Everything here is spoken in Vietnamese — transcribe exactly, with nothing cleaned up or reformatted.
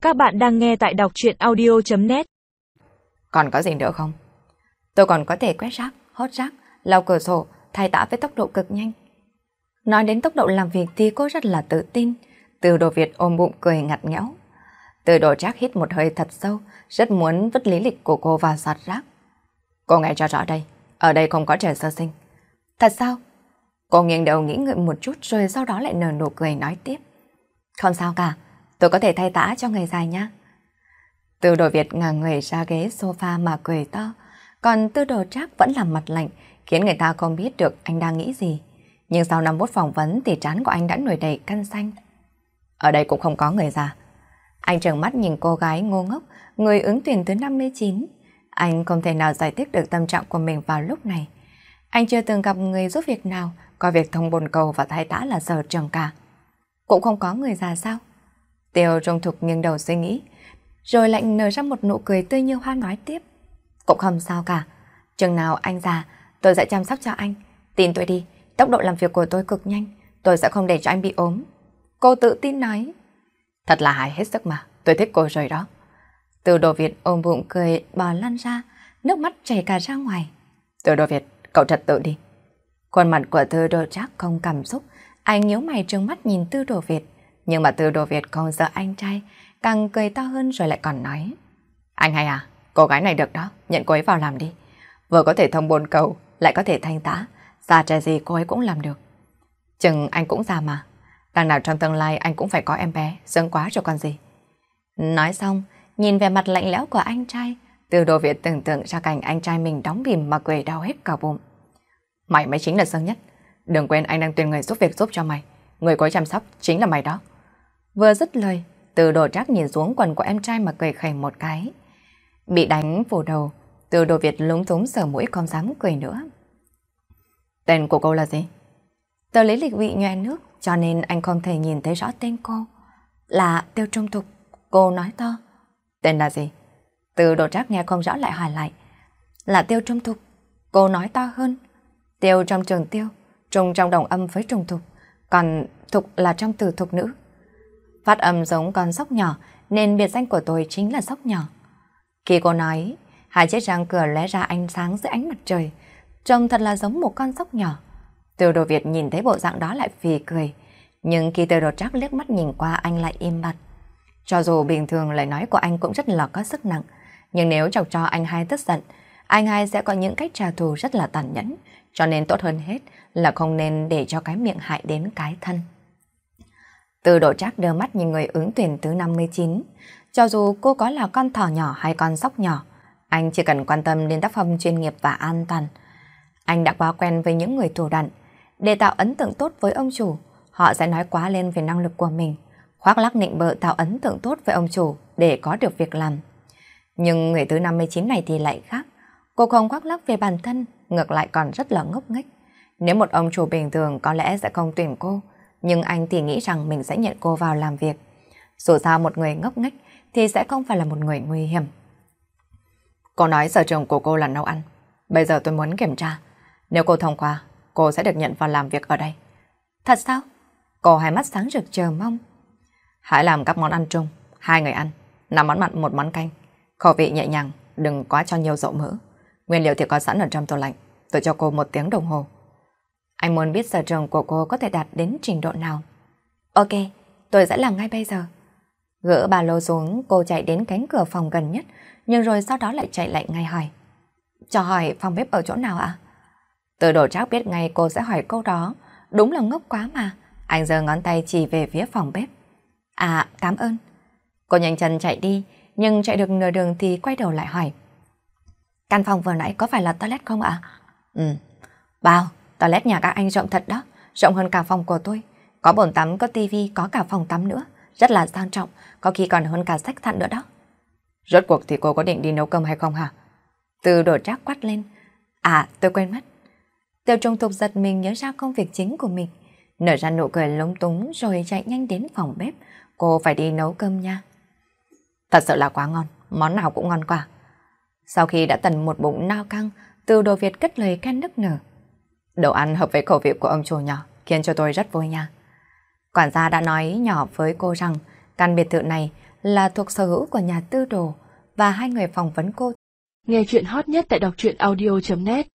Các bạn đang nghe tại đọc truyện audio chấm net. Còn có gì nữa không? Tôi còn có thể quét rác, hốt rác, lau cửa sổ, thay tã với tốc độ cực nhanh. Nói đến tốc độ làm việc thì cô rất là tự tin. Từ Đồ Việt ôm bụng cười ngặt nghẽo. Từ Đồ Trác hít một hơi thật sâu, rất muốn vứt lý lịch của cô vào giọt rác. Cô nghe cho rõ đây, ở đây không có trẻ sơ sinh. Thật sao? Cô nghiêng đầu nghĩ ngợi một chút rồi sau đó lại nở nụ cười nói tiếp. Không sao cả, tôi có thể thay tã cho người dài nha. Từ Đồ Việt ngả người ra ghế sofa mà cười to, còn Từ Đồ Trác vẫn làm mặt lạnh, khiến người ta không biết được anh đang nghĩ gì. Nhưng sau năm phút phỏng vấn thì trán của anh đã nổi đầy căn xanh. Ở đây cũng không có người già. Anh trợn mắt nhìn cô gái ngô ngốc, người ứng tuyển thứ năm mươi chín. Anh không thể nào giải thích được tâm trạng của mình vào lúc này. Anh chưa từng gặp người giúp việc nào coi việc thông bồn cầu và thay tã là sở trường cả. Cũng không có người già sao? Tiêu Trung Thục nghiêng đầu suy nghĩ, rồi lại nở ra một nụ cười tươi như hoa nói tiếp. Cũng không sao cả, chừng nào anh già, tôi sẽ chăm sóc cho anh. Tin tôi đi, tốc độ làm việc của tôi cực nhanh, tôi sẽ không để cho anh bị ốm. Cô tự tin nói. Thật là hài hết sức mà, tôi thích cô rồi đó. Từ Đồ Việt ôm bụng cười bò lăn ra, nước mắt chảy cả ra ngoài. Từ Đồ Việt, cậu trật tự đi. Khuôn mặt của Từ Đồ Trác không cảm xúc, anh nhíu mày trừng mắt nhìn Từ Đồ Việt. Nhưng mà Từ Đồ Việt không sợ anh trai, càng cười to hơn rồi lại còn nói. Anh hay à, cô gái này được đó, nhận cô ấy vào làm đi. Vừa có thể thông bồn cầu, lại có thể thanh tã, già trẻ gì cô ấy cũng làm được. Chừng anh cũng già mà, đằng nào trong tương lai anh cũng phải có em bé, sớm quá rồi còn gì. Nói xong, nhìn về mặt lạnh lẽo của anh trai, Từ Đồ Việt tưởng tượng ra cảnh anh trai mình đóng bìm mà cười đau hết cả bụng. Mày mới chính là sớm nhất, đừng quên anh đang tuyển người giúp việc giúp cho mày, người có chăm sóc chính là mày đó. Vừa dứt lời, Từ Đồ Trác nhìn xuống quần của em trai mà cười khẩy một cái. Bị đánh phủ đầu, Từ Đồ Việt lúng túng sờ mũi không dám cười nữa. Tên của cô là gì? Tờ lý lịch bị nhòe nước, cho nên anh không thể nhìn thấy rõ tên cô. Là Tiêu Trung Thục, cô nói to. Tên là gì? Từ Đồ Trác nghe không rõ lại hỏi lại. Là Tiêu Trung Thục, cô nói to hơn. Tiêu trong trường tiêu, Trung trong đồng âm với Trung Thục, còn Thục là trong từ thục nữ. Phát âm giống con sóc nhỏ, nên biệt danh của tôi chính là sóc nhỏ. Khi cô nói, hai chiếc răng cửa lóe ra ánh sáng dưới ánh mặt trời, trông thật là giống một con sóc nhỏ. Từ Đồ Việt nhìn thấy bộ dạng đó lại phì cười, nhưng khi Từ Đồ Trác liếc mắt nhìn qua anh lại im bặt. Cho dù bình thường lời nói của anh cũng rất là có sức nặng, nhưng nếu chọc cho anh hai tức giận, anh hai sẽ có những cách trả thù rất là tàn nhẫn, cho nên tốt hơn hết là không nên để cho cái miệng hại đến cái thân. Từ Đồ Trác đưa mắt nhìn người ứng tuyển thứ năm mươi chín, cho dù cô có là con thỏ nhỏ hay con sóc nhỏ, anh chỉ cần quan tâm đến tác phong chuyên nghiệp và an toàn. Anh đã quá quen với những người thủ đoạn, để tạo ấn tượng tốt với ông chủ, họ sẽ nói quá lên về năng lực của mình, khoác lác nịnh bợ tạo ấn tượng tốt với ông chủ để có được việc làm. Nhưng người thứ năm mươi chín này thì lại khác, cô không khoác lác về bản thân, ngược lại còn rất là ngốc nghếch. Nếu một ông chủ bình thường có lẽ sẽ không tuyển cô, nhưng anh thì nghĩ rằng mình sẽ nhận cô vào làm việc. Dù sao một người ngốc nghếch thì sẽ không phải là một người nguy hiểm. Cô nói sở trường của cô là nấu ăn. Bây giờ tôi muốn kiểm tra. Nếu cô thông qua, cô sẽ được nhận vào làm việc ở đây. Thật sao? Cô hai mắt sáng rực chờ mong. Hãy làm các món ăn chung, hai người ăn, năm món mặn một món canh. Khẩu vị nhẹ nhàng, đừng quá cho nhiều dầu mỡ. Nguyên liệu thì có sẵn ở trong tủ lạnh. Tôi cho cô một tiếng đồng hồ. Anh muốn biết sở trường của cô có thể đạt đến trình độ nào. Ok, tôi sẽ làm ngay bây giờ. Gỡ ba lô xuống, cô chạy đến cánh cửa phòng gần nhất, nhưng rồi sau đó lại chạy lại ngay hỏi. Cho hỏi phòng bếp ở chỗ nào ạ? Từ Đồ Trác biết ngay cô sẽ hỏi câu đó, đúng là ngốc quá mà. Anh giơ ngón tay chỉ về phía phòng bếp. À, cảm ơn. Cô nhanh chân chạy đi, nhưng chạy được nửa đường thì quay đầu lại hỏi. Căn phòng vừa nãy có phải là toilet không ạ? Ừ. Bao, toilet nhà các anh rộng thật đó, rộng hơn cả phòng của tôi. Có bồn tắm, có tivi, có cả phòng tắm nữa. Rất là sang trọng, có khi còn hơn cả khách sạn nữa đó. Rốt cuộc thì cô có định đi nấu cơm hay không hả? Từ Đồ Trác quát lên. À, tôi quên mất. Tiêu Trung Thục giật mình nhớ ra công việc chính của mình, nở ra nụ cười lúng túng rồi chạy nhanh đến phòng bếp. Cô phải đi nấu cơm nha. Thật sự là quá ngon, món nào cũng ngon quá. Sau khi đã tần một bụng nao căng, Từ Đồ Việt cất lời khen nức nở. Đồ ăn hợp với khẩu vị của ông chủ nhỏ, khiến cho tôi rất vui nha. Quản gia đã nói nhỏ với cô rằng căn biệt thự này là thuộc sở hữu của nhà tư đồ và hai người phỏng vấn cô. Nghe chuyện hot nhất tại đọc truyện audio chấm net